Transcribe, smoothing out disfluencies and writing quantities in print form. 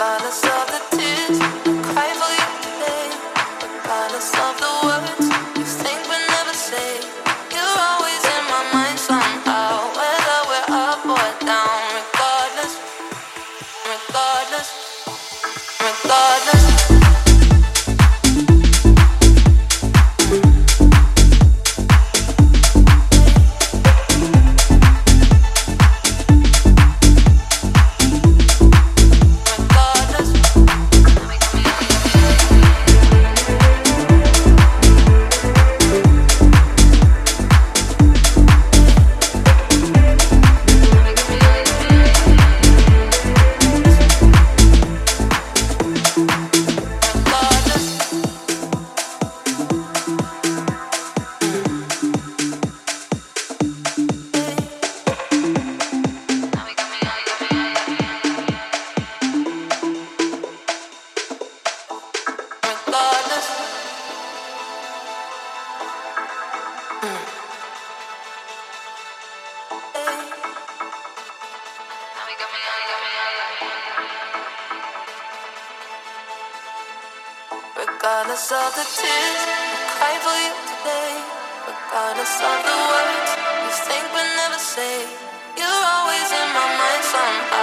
Regardless of the tears I cry for you today, regardless of the words you think but never say, you're always in my mind somehow, whether we're up or down. Regardless, regardless, regardless. Regardless of the tears I cry for you today, regardless of the words you think but never say, you're always in my mind somehow.